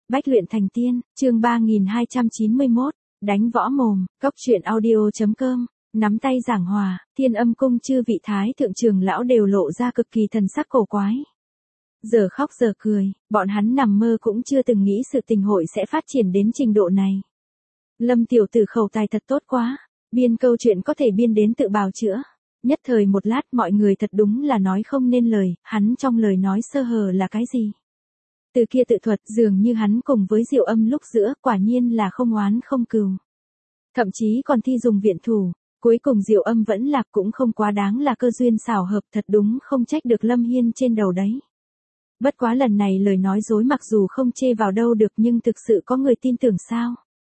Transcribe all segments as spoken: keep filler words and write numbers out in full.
Bách luyện thành tiên, chương ba nghìn hai trăm chín mươi mốt, đánh võ mồm, cốc truyện audio chấm com, nắm tay giảng hòa, Thiên Âm cung chư vị thái thượng trưởng lão đều lộ ra cực kỳ thần sắc cổ quái. Giờ khóc giờ cười, bọn hắn nằm mơ cũng chưa từng nghĩ sự tình hội sẽ phát triển đến trình độ này. Lâm tiểu tử khẩu tài thật tốt quá, biên câu chuyện có thể biên đến tự bào chữa. Nhất thời một lát mọi người thật đúng là nói không nên lời, hắn trong lời nói sơ hở là cái gì? Từ kia tự thuật dường như hắn cùng với Diệu Âm lúc giữa quả nhiên là không oán không cừu. Thậm chí còn thi dùng viện thủ, cuối cùng Diệu Âm vẫn lạc cũng không quá đáng là cơ duyên xảo hợp, thật đúng không trách được Lâm Hiên trên đầu đấy. Bất quá lần này lời nói dối mặc dù không chê vào đâu được nhưng thực sự có người tin tưởng sao?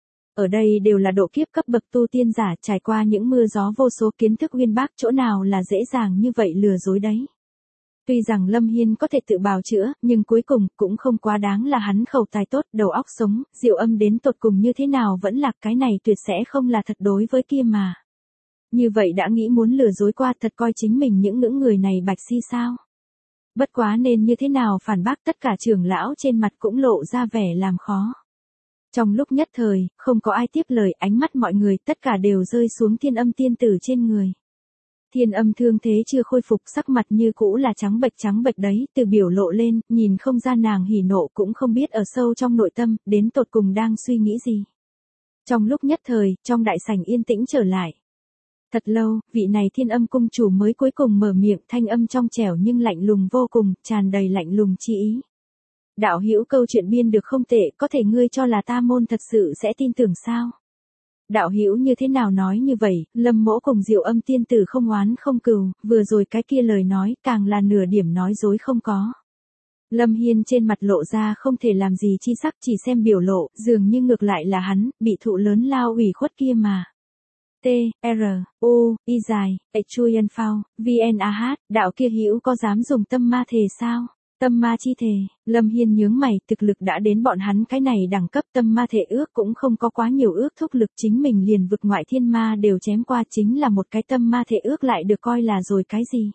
Ở đây đều là độ kiếp cấp bậc tu tiên giả trải qua những mưa gió vô số kiến thức uyên bác, chỗ nào là dễ dàng như vậy lừa dối đấy. Tuy rằng Lâm Hiên có thể tự bào chữa, nhưng cuối cùng cũng không quá đáng là hắn khẩu tài tốt, đầu óc sống, Diệu Âm đến tột cùng như thế nào vẫn là cái này tuyệt sẽ không là thật đối với kia mà. Như vậy đã nghĩ muốn lừa dối qua thật coi chính mình những ngưỡng người này bạch si sao. Bất quá nên như thế nào phản bác, tất cả trưởng lão trên mặt cũng lộ ra vẻ làm khó. Trong lúc nhất thời, không có ai tiếp lời, ánh mắt mọi người tất cả đều rơi xuống Thiên Âm tiên tử trên người. Thiên Âm thương thế chưa khôi phục, sắc mặt như cũ là trắng bệch trắng bệch đấy, từ biểu lộ lên, nhìn không ra nàng hỉ nộ, cũng không biết ở sâu trong nội tâm, đến tột cùng đang suy nghĩ gì. Trong lúc nhất thời, trong đại sảnh yên tĩnh trở lại. Thật lâu, vị này Thiên Âm cung chủ mới cuối cùng mở miệng, thanh âm trong trẻo nhưng lạnh lùng vô cùng, tràn đầy lạnh lùng chi ý. Đạo hữu, câu chuyện biên được không tệ, có thể ngươi cho là ta môn thật sự sẽ tin tưởng sao? Đạo hữu như thế nào nói như vậy? Lâm Mỗ cùng Diệu Âm tiên tử không oán không cừu, vừa rồi cái kia lời nói càng là nửa điểm nói dối không có. Lâm Hiên trên mặt lộ ra không thể làm gì chi sắc, chỉ xem biểu lộ, dường như ngược lại là hắn bị thụ lớn lao ủy khuất kia mà. T, R, U, Y dài, H Chuyen Phao, V N A H, đạo kia hữu có dám dùng tâm ma thề sao? Tâm ma chi thề, Lâm Hiên nhướng mày, thực lực đã đến bọn hắn cái này đẳng cấp, tâm ma thể ước cũng không có quá nhiều ước thúc lực, chính mình liền vực ngoại thiên ma đều chém qua, chính là một cái tâm ma thể ước lại được coi là rồi cái gì.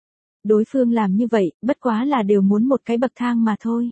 Đối phương làm như vậy, bất quá là đều muốn một cái bậc thang mà thôi.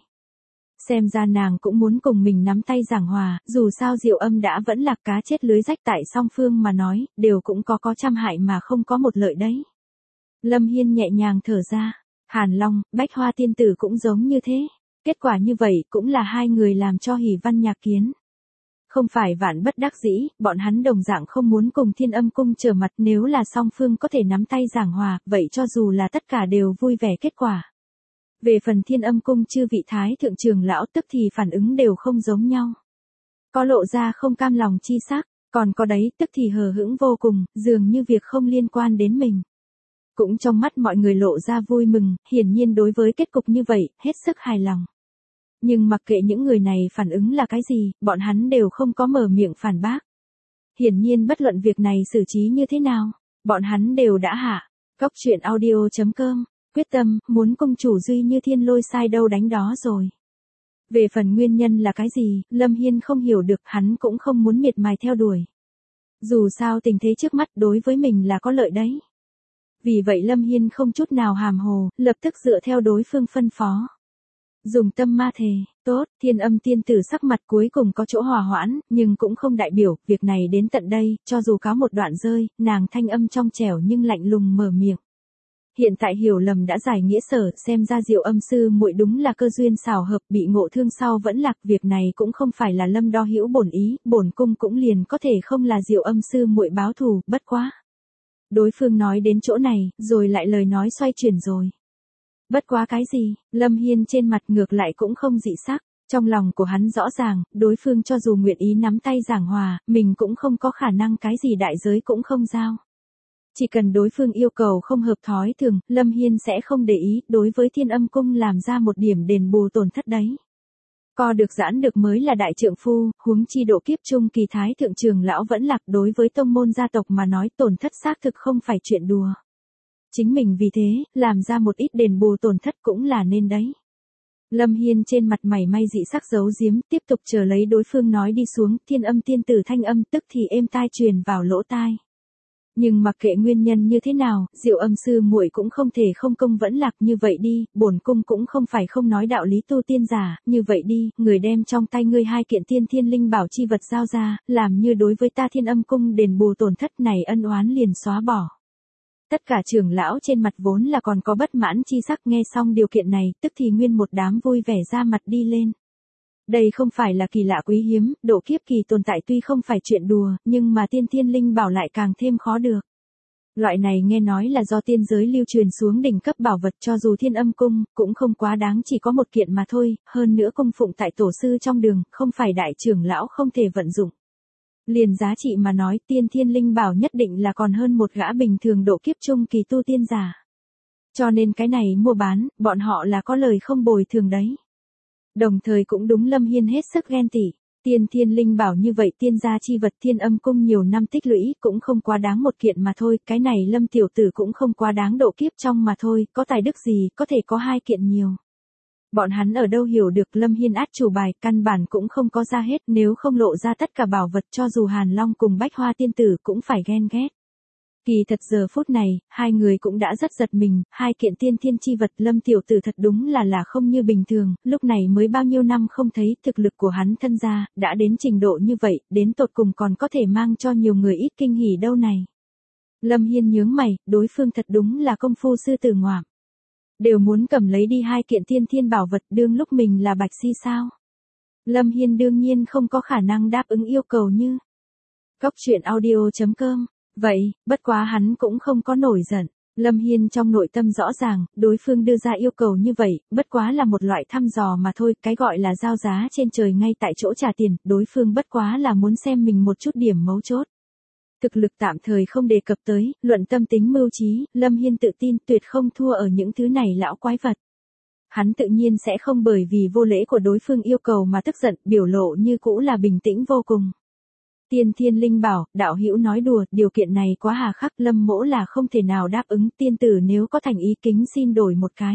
Xem ra nàng cũng muốn cùng mình nắm tay giảng hòa, dù sao Diệu Âm đã vẫn là cá chết lưới rách, tại song phương mà nói, đều cũng có có trăm hại mà không có một lợi đấy. Lâm Hiên nhẹ nhàng thở ra. Hàn Long, Bách Hoa tiên tử cũng giống như thế. Kết quả như vậy cũng là hai người làm cho Hỉ Văn Nhạc Kiến. Không phải vạn bất đắc dĩ, bọn hắn đồng dạng không muốn cùng Thiên Âm cung trở mặt, nếu là song phương có thể nắm tay giảng hòa, vậy cho dù là tất cả đều vui vẻ kết quả. Về phần Thiên Âm cung chư vị thái thượng trưởng lão tức thì phản ứng đều không giống nhau. Có lộ ra không cam lòng chi sắc, còn có đấy tức thì hờ hững vô cùng, dường như việc không liên quan đến mình. Cũng trong mắt mọi người lộ ra vui mừng, hiển nhiên đối với kết cục như vậy, hết sức hài lòng. Nhưng mặc kệ những người này phản ứng là cái gì, bọn hắn đều không có mở miệng phản bác. Hiển nhiên bất luận việc này xử trí như thế nào, bọn hắn đều đã hạ. Cốc truyện audio chấm com, quyết tâm, muốn cung chủ duy như thiên lôi sai đâu đánh đó rồi. Về phần nguyên nhân là cái gì, Lâm Hiên không hiểu được, hắn cũng không muốn miệt mài theo đuổi. Dù sao tình thế trước mắt đối với mình là có lợi đấy. Vì vậy Lâm Hiên không chút nào hàm hồ, lập tức dựa theo đối phương phân phó. Dùng tâm ma thề, tốt, Thiên Âm tiên tử sắc mặt cuối cùng có chỗ hòa hoãn, nhưng cũng không đại biểu, việc này đến tận đây, cho dù có một đoạn rơi, nàng thanh âm trong trẻo nhưng lạnh lùng mở miệng. Hiện tại hiểu lầm đã giải nghĩa sở, xem ra Diệu Âm sư muội đúng là cơ duyên xảo hợp, bị ngộ thương sau vẫn lạc, việc này cũng không phải là Lâm đo hữu bổn ý, bổn cung cũng liền có thể không là Diệu Âm sư muội báo thù, bất quá. Đối phương nói đến chỗ này, rồi lại lời nói xoay chuyển rồi. Bất quá cái gì, Lâm Hiên trên mặt ngược lại cũng không dị sắc, trong lòng của hắn rõ ràng, đối phương cho dù nguyện ý nắm tay giảng hòa, mình cũng không có khả năng cái gì đại giới cũng không giao. Chỉ cần đối phương yêu cầu không hợp thói thường, Lâm Hiên sẽ không để ý, đối với Thiên Âm cung làm ra một điểm đền bù tổn thất đấy. Co được giãn được mới là đại trượng phu, huống chi độ kiếp trung kỳ thái thượng trưởng lão vẫn lạc, đối với tông môn gia tộc mà nói tổn thất xác thực không phải chuyện đùa. Chính mình vì thế, làm ra một ít đền bù tổn thất cũng là nên đấy. Lâm Hiên trên mặt mày may dị sắc giấu giếm, tiếp tục chờ lấy đối phương nói đi xuống, Thiên Âm tiên tử thanh âm tức thì êm tai truyền vào lỗ tai. Nhưng mặc kệ nguyên nhân như thế nào, Diệu Âm sư muội cũng không thể không công vẫn lạc. Như vậy đi, bổn cung cũng không phải không nói đạo lý tu tiên giả, như vậy đi, người đem trong tay ngươi hai kiện tiên thiên linh bảo chi vật giao ra, làm như đối với ta Thiên Âm cung đền bù tổn thất này, ân oán liền xóa bỏ. Tất cả trưởng lão trên mặt vốn là còn có bất mãn chi sắc, nghe xong điều kiện này, tức thì nguyên một đám vui vẻ ra mặt đi lên. Đây không phải là kỳ lạ quý hiếm, độ kiếp kỳ tồn tại tuy không phải chuyện đùa, nhưng mà tiên thiên linh bảo lại càng thêm khó được. Loại này nghe nói là do tiên giới lưu truyền xuống đỉnh cấp bảo vật, cho dù Thiên Âm cung, cũng không quá đáng, chỉ có một kiện mà thôi, hơn nữa cung phụng tại tổ sư trong đường, không phải đại trưởng lão không thể vận dụng. Liền giá trị mà nói, tiên thiên linh bảo nhất định là còn hơn một gã bình thường độ kiếp trung kỳ tu tiên giả. Cho nên cái này mua bán, bọn họ là có lời không bồi thường đấy. Đồng thời cũng đúng Lâm Hiên hết sức ghen tị. Tiên thiên linh bảo như vậy, tiên gia chi vật, Thiên Âm cung nhiều năm tích lũy, cũng không quá đáng một kiện mà thôi, cái này Lâm tiểu tử cũng không quá đáng độ kiếp trong mà thôi, có tài đức gì, có thể có hai kiện nhiều. Bọn hắn ở đâu hiểu được Lâm Hiên át chủ bài, căn bản cũng không có ra hết, nếu không lộ ra tất cả bảo vật, cho dù Hàn Long cùng Bách Hoa tiên tử cũng phải ghen ghét. Kỳ thật giờ phút này, hai người cũng đã rất giật mình, hai kiện tiên thiên chi vật, Lâm tiểu tử thật đúng là là không như bình thường, lúc này mới bao nhiêu năm không thấy, thực lực của hắn thân gia, đã đến trình độ như vậy, đến tột cùng còn có thể mang cho nhiều người ít kinh hỉ đâu này. Lâm Hiên nhướng mày, đối phương thật đúng là công phu sư tử ngoạm. Đều muốn cầm lấy đi hai kiện tiên thiên bảo vật, đương lúc mình là bạch si sao. Lâm Hiên đương nhiên không có khả năng đáp ứng yêu cầu như. Cốc truyện audio chấm com. Vậy, bất quá hắn cũng không có nổi giận. Lâm Hiên trong nội tâm rõ ràng, đối phương đưa ra yêu cầu như vậy, bất quá là một loại thăm dò mà thôi, cái gọi là giao giá trên trời ngay tại chỗ trả tiền, đối phương bất quá là muốn xem mình một chút điểm mấu chốt. Thực lực tạm thời không đề cập tới, luận tâm tính mưu trí, Lâm Hiên tự tin tuyệt không thua ở những thứ này lão quái vật. Hắn tự nhiên sẽ không bởi vì vô lễ của đối phương yêu cầu mà tức giận, biểu lộ như cũ là bình tĩnh vô cùng. Tiên thiên linh bảo, đạo hữu nói đùa, điều kiện này quá hà khắc, Lâm mỗ là không thể nào đáp ứng, tiên tử nếu có thành ý kính xin đổi một cái.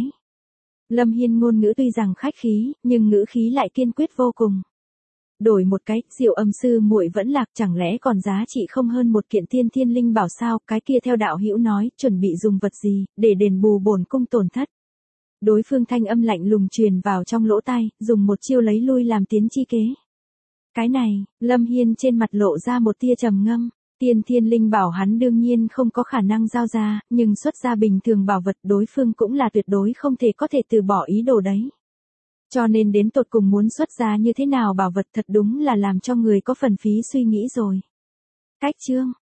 Lâm Hiên ngôn ngữ tuy rằng khách khí, nhưng ngữ khí lại kiên quyết vô cùng. Đổi một cái, Diệu Âm sư muội vẫn lạc, chẳng lẽ còn giá trị không hơn một kiện tiên thiên linh bảo sao, cái kia theo đạo hữu nói, chuẩn bị dùng vật gì, để đền bù bổn cung tổn thất. Đối phương thanh âm lạnh lùng truyền vào trong lỗ tai, dùng một chiêu lấy lui làm tiến chi kế. Cái này, Lâm Hiên trên mặt lộ ra một tia trầm ngâm, tiên thiên linh bảo hắn đương nhiên không có khả năng giao ra, nhưng xuất ra bình thường bảo vật đối phương cũng là tuyệt đối không thể có thể từ bỏ ý đồ đấy. Cho nên đến tột cùng muốn xuất ra như thế nào bảo vật thật đúng là làm cho người có phần phí suy nghĩ rồi. Cách chương